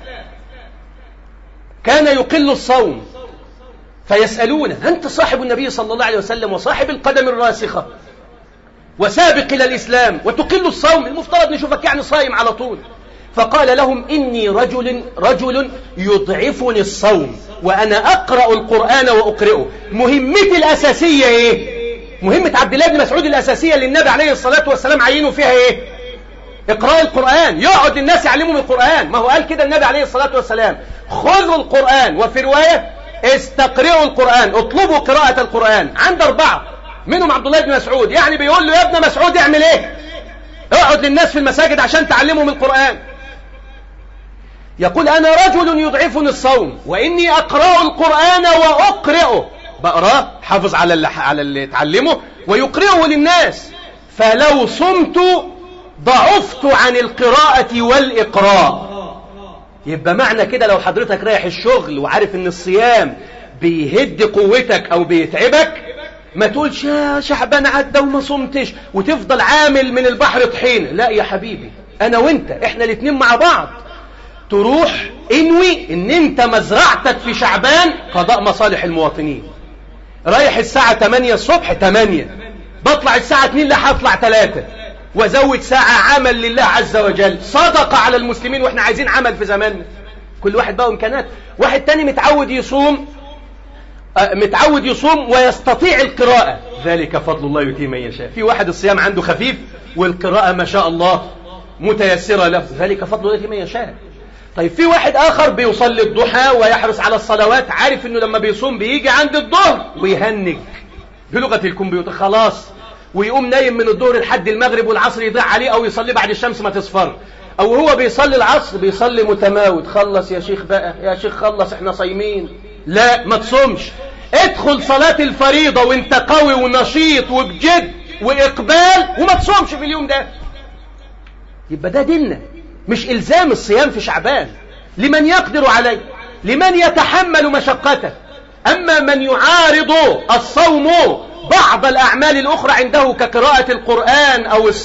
كان يقل الصوم، فيسألونه: أنت صاحب النبي صلى الله عليه وسلم وصاحب القدم الراسخة وسابق إلى الإسلام وتقل الصوم، المفترض نشوفك يعني صايم على طول. فقال لهم: إني رجل يضعفني الصوم وأنا أقرأ القرآن وأقرئه. مهمتي الأساسية إيه؟ مهمة عبد الله بن مسعود الأساسية اللي النبي عليه الصلاة والسلام عينه فيها إيه؟ اقرأ القرآن، يقعد الناس يعلمهم القرآن. ما هو قال كده النبي عليه الصلاة والسلام: خذوا القرآن، وفي رواية: استقرئوا القرآن، اطلبوا قراءة القرآن. عند 4 منهم عبد الله بن مسعود، يعني بيقول له: يا ابن مسعود اعمل ايه؟ اقعد للناس في المساجد عشان تعلمهم القرآن. يقول: أنا رجل يضعفني الصوم وإني أقرأ القرآن وأقرئه، بقراه حافظ على اللي تعلمه ويقرئه للناس، فلو صمت ضعفت عن القراءة والإقراء. يبقى معنى كده لو حضرتك رايح الشغل وعارف ان الصيام بيهد قوتك او بيتعبك، ما تقولش يا شعبان عدى وما صمتش وتفضل عامل من البحر طحين. لا يا حبيبي، انا وانت احنا الاتنين مع بعض. تروح انوي ان انت مزرعتك في شعبان قضاء مصالح المواطنين. رايح الساعة 8 الصبح 8، بطلع الساعة 2، لا هطلع 3 وزود ساعة عمل لله عز وجل، صدقة على المسلمين. واحنا عايزين عمل في زماننا، كل واحد بقى امكانات. واحد تاني متعود يصوم ويستطيع القراءة، ذلك فضل الله يؤتيه من يشاء. في واحد الصيام عنده خفيف والقراءة ما شاء الله متيسرة له، ذلك فضل الله يؤتيه من يشاء. طيب في واحد آخر بيصلي الضحى ويحرص على الصلوات، عارف انه لما بيصوم بيجي عند الظهر ويهنج بلغة الكمبيوتر خلاص، ويقوم نايم من الظهر لحد المغرب والعصر يضيع عليه، او يصلي بعد الشمس ما تصفر، او هو بيصلي العصر بيصلي متماوت. خلص يا شيخ بقى، يا شيخ خلص احنا صايمين. لا، ما تصومش، ادخل صلاة الفريضة وانت قوي ونشيط وبجد واقبال، وما تصومش في اليوم ده. يبقى ده ديننا، مش الزام الصيام في شعبان، لمن يقدر عليه، لمن يتحمل مشقته. اما من يعارض الصوم بعض الأعمال الأخرى عنده كقراءة القرآن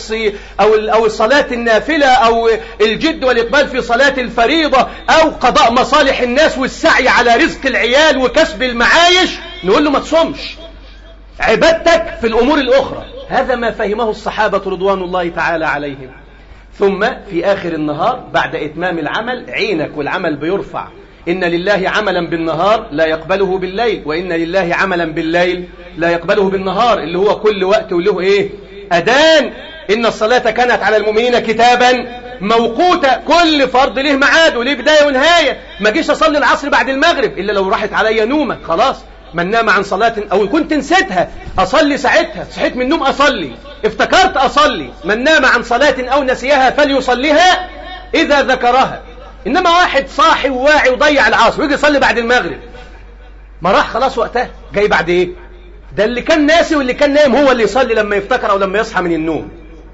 أو الصلاة النافلة أو الجد والإقبال في صلاة الفريضة أو قضاء مصالح الناس والسعي على رزق العيال وكسب المعايش، نقول له ما تصومش، عبادتك في الأمور الأخرى. هذا ما فهمه الصحابة رضوان الله تعالى عليهم. ثم في آخر النهار بعد إتمام العمل، عينك والعمل بيرفع. إن لله عملا بالنهار لا يقبله بالليل، وإن لله عملا بالليل لا يقبله بالنهار، اللي هو كل وقت وله إيه؟ أذان. إن الصلاة كانت على المؤمنين كتابا موقوتا، كل فرض له ميعاد وله بداية ونهاية. ما جيش أصلي العصر بعد المغرب إلا لو راحت علي نومة، خلاص. من نام عن صلاة أو كنت نسيتها أصلي ساعتها، صحيت من النوم أصلي، افتكرت أصلي. من نام عن صلاة أو نسيها فليصليها إذا ذكرها. إنما واحد صاحي وواعي وضيع العصر ويجي يصلي بعد المغرب، ما راح خلاص وقتها، جاي بعد إيه؟ ده اللي كان ناسي واللي كان نايم هو اللي يصلي لما يفتكر أو لما يصحى من النوم.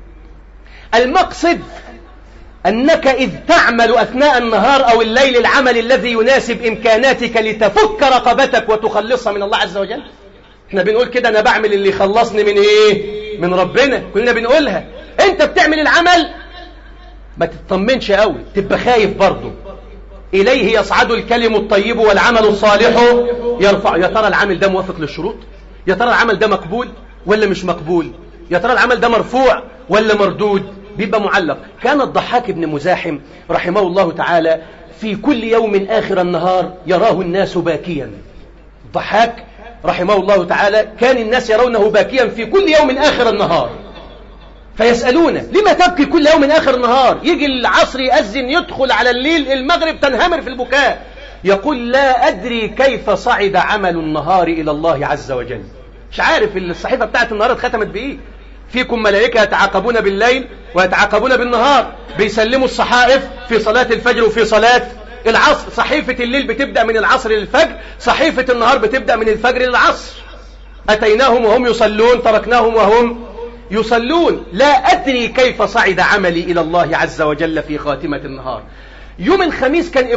المقصد أنك إذ تعمل أثناء النهار أو الليل العمل الذي يناسب إمكاناتك لتفك رقبتك وتخلصها من الله عز وجل. احنا بنقول كده أنا بعمل اللي يخلصني من إيه؟ من ربنا، كلنا بنقولها. أنت بتعمل العمل ما تطمنش قوي، تبقى خايف برضه. إليه يصعد الكلم الطيب والعمل الصالح يرفع. يا ترى العمل ده موافق للشروط؟ يا ترى العمل ده مقبول ولا مش مقبول؟ يا ترى العمل ده مرفوع ولا مردود؟ بيبقى معلق. كان الضحاك بن مزاحم رحمه الله تعالى في كل يوم آخر النهار يراه الناس باكيا. الضحاك رحمه الله تعالى كان الناس يرونه باكيا في كل يوم آخر النهار، فيسألونه: لما تبكي كل يوم آخر النهار؟ يجي العصر يأذن، يدخل على الليل، المغرب تنهمر في البكاء. يقول: لا أدري كيف صعد عمل النهار إلى الله عز وجل. مش عارف الصحيفة بتاعت النهار اتختمت بإيه. فيكم ملائكة يتعاقبون بالليل ويتعاقبون بالنهار، بيسلموا الصحائف في صلاة الفجر وفي صلاة العصر. صحيفة الليل بتبدأ من العصر للفجر، صحيفة النهار بتبدأ من الفجر للعصر. أتيناهم وهم يصلون، تركناهم وهم يصلون. لا أدري كيف صعد عملي إلى الله عز وجل في خاتمة النهار. يوم الخميس كان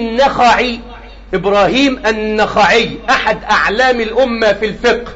إبراهيم النخعي أحد أعلام الأمة في الفقه،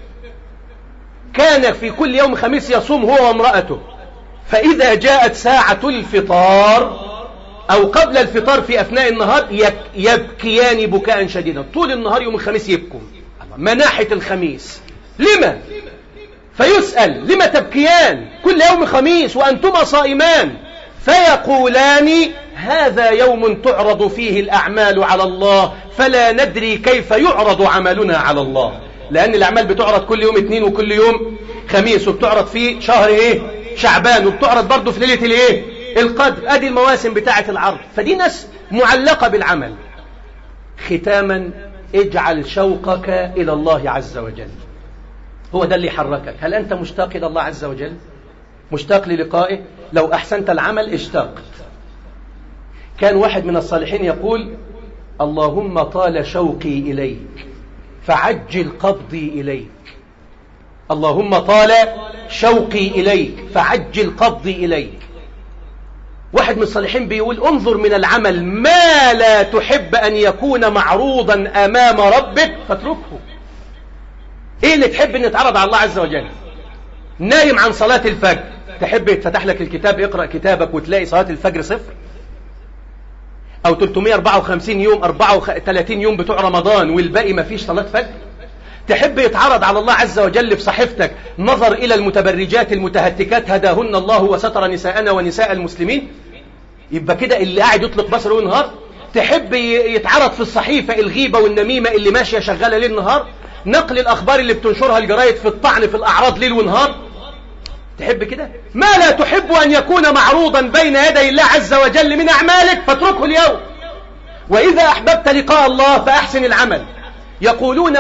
كان في كل يوم خميس يصوم هو وامرأته، فإذا جاءت ساعة الفطار أو قبل الفطار في أثناء النهار يبكيان بكاء شديدا، طول النهار يوم الخميس يبكوا. مناحة الخميس لما؟ فيسأل لما تبكيان كل يوم خميس وأنتما صائمان؟ فيقولان هذا يوم تعرض فيه الأعمال على الله، فلا ندري كيف يعرض عملنا على الله، لأن الأعمال بتعرض كل يوم اثنين وكل يوم خميس، وبتعرض في شهر شعبان، وبتعرض برضه في ليلة القدر. ادي المواسم بتاعة العرض، فدي ناس معلقة بالعمل. ختاما، اجعل شوقك إلى الله عز وجل، هو ده اللي يحركك. هل أنت مشتاق إلى الله عز وجل؟ مشتاق للقائه؟ لو أحسنت العمل اشتاقت. كان واحد من الصالحين يقول: اللهم طال شوقي إليك فعجل قبضي إليك. اللهم طال شوقي إليك فعجل قبضي إليك. واحد من الصالحين بيقول: انظر من العمل ما لا تحب أن يكون معروضا أمام ربك فاتركه. ايه اللي تحب ان يتعرض على الله عز وجل؟ نايم عن صلاة الفجر، تحب يتفتح لك الكتاب اقرأ كتابك وتلاقي صلاة الفجر صفر؟ او 354 يوم 34 يوم بتوع رمضان والباقي ما فيش صلاة فجر؟ تحب يتعرض على الله عز وجل بصحيفتك نظر إلى المتبرجات المتهتكات هداهن الله وستر نساءنا ونساء المسلمين؟ يبقى كده اللي قاعد يطلق بصره ونهار. تحب يتعرض في الصحيفة الغيبة والنميمة اللي ماشية شغالة ليل نهار، نقل الأخبار اللي بتنشرها الجرايد في الطعن في الأعراض ليل ونهار؟ تحب كده؟ ما لا تحب أن يكون معروضا بين يدي الله عز وجل من أعمالك فاتركه اليوم. وإذا أحببت لقاء الله فأحسن العمل. يقولون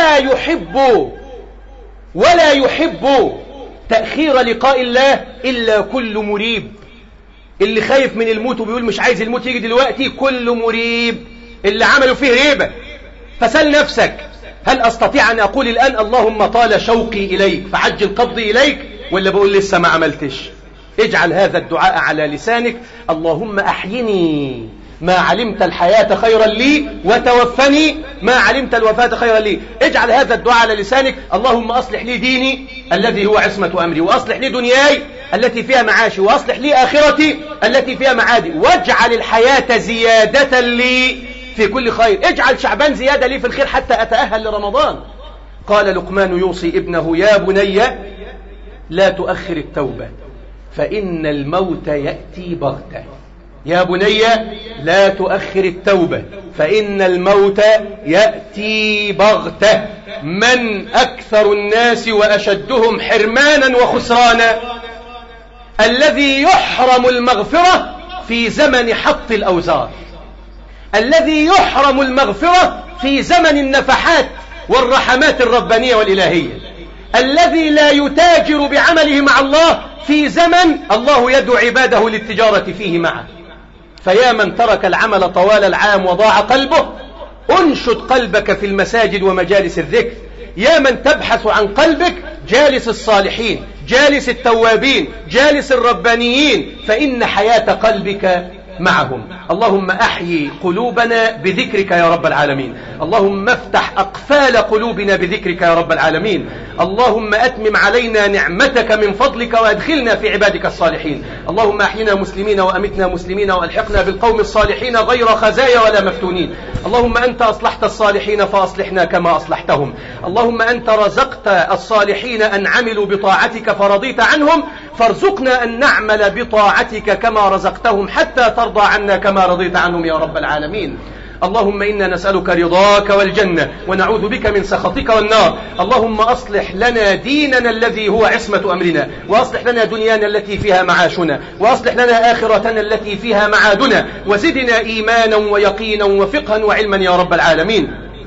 ولا يحب تأخير لقاء الله إلا كل مريب. اللي خايف من الموت وبيقول مش عايز الموت يجي دلوقتي كل مريب، اللي عملوا فيه ريبة. فسأل نفسك: هل أستطيع أن أقول الآن اللهم طال شوقي إليك فعجل قبضي إليك، ولا بقول لسه ما عملتش؟ اجعل هذا الدعاء على لسانك: اللهم أحيني ما علمت الحياة خيرا لي وتوفني ما علمت الوفاة خيرا لي. اجعل هذا الدعاء على لسانك: اللهم أصلح لي ديني الذي هو عصمة أمري، وأصلح لي دنياي التي فيها معاشي، وأصلح لي آخرتي التي فيها معادي، واجعل الحياة زيادة لي في كل خير. اجعل شعبان زيادة لي في الخير حتى أتأهل لرمضان. قال لقمان يوصي ابنه: يا بني لا تؤخر التوبة فإن الموت يأتي بغتة. يا بني لا تؤخر التوبة فإن الموت يأتي بغتة. من أكثر الناس وأشدهم حرمانا وخسرانا؟ الذي يحرم المغفرة في زمن حط الأوزار، الذي يحرم المغفرة في زمن النفحات والرحمات الربانية والإلهية، الذي لا يتاجر بعمله مع الله في زمن الله يدعو عباده للتجارة فيه معه. فيا من ترك العمل طوال العام وضاع قلبه، انشد قلبك في المساجد ومجالس الذكر. يا من تبحث عن قلبك، جالس الصالحين، جالس التوابين، جالس الربانيين، فإن حياة قلبك معهم. اللهم أحيي قلوبنا بذكرك يا رب العالمين. اللهم افتح أقفال قلوبنا بذكرك يا رب العالمين. اللهم أتمم علينا نعمتك من فضلك وأدخلنا في عبادك الصالحين. اللهم أحينا مسلمين وأمتنا مسلمين وألحقنا بالقوم الصالحين غير خزايا ولا مفتونين. اللهم أنت أصلحت الصالحين فأصلحنا كما أصلحتهم. اللهم أنت رزقت الصالحين أن عملوا بطاعتك فرضيت عنهم، فارزقنا أن نعمل بطاعتك كما رزقتهم حتى ترضى عنا كما رضيت عنهم يا رب العالمين. اللهم إنا نسألك رضاك والجنة ونعوذ بك من سخطك والنار. اللهم أصلح لنا ديننا الذي هو عصمة أمرنا، وأصلح لنا دنيانا التي فيها معاشنا، وأصلح لنا آخرتنا التي فيها معادنا، وزدنا إيمانا ويقينا وفقها وعلما يا رب العالمين.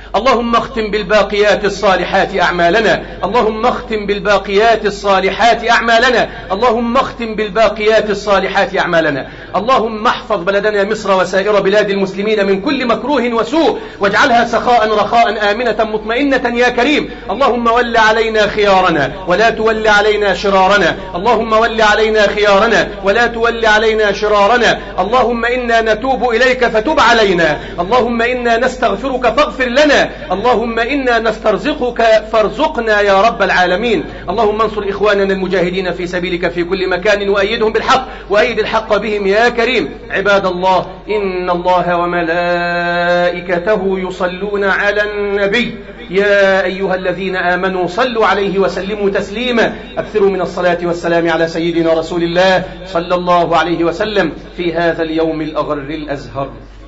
اللهم اختم بالباقيات الصالحات أعمالنا، اللهم اختم بالباقيات الصالحات أعمالنا، اللهم اختم بالباقيات الصالحات أعمالنا. اللهم احفظ بلدنا مصر وسائر بلاد المسلمين من كل مكروه وسوء، واجعلها سخاء رخاء آمنة مطمئنة يا كريم. اللهم ول علينا خيارنا ولا تول علينا شرارنا، اللهم ول علينا خيارنا ولا تول علينا شرارنا. اللهم إنا نتوب إليك فتب علينا، اللهم إنا نستغفرك فاغفر لنا، اللهم إنا نسترزقك فارزقنا يا رب العالمين. اللهم انصر إخواننا المجاهدين في سبيلك في كل مكان وأيدهم بالحق وأيد الحق بهم يا كريم. عباد الله، إن الله وملائكته يصلون على النبي، يا أيها الذين آمنوا صلوا عليه وسلموا تسليما. أكثروا من الصلاة والسلام على سيدنا رسول الله صلى الله عليه وسلم في هذا اليوم الأغر الأزهر.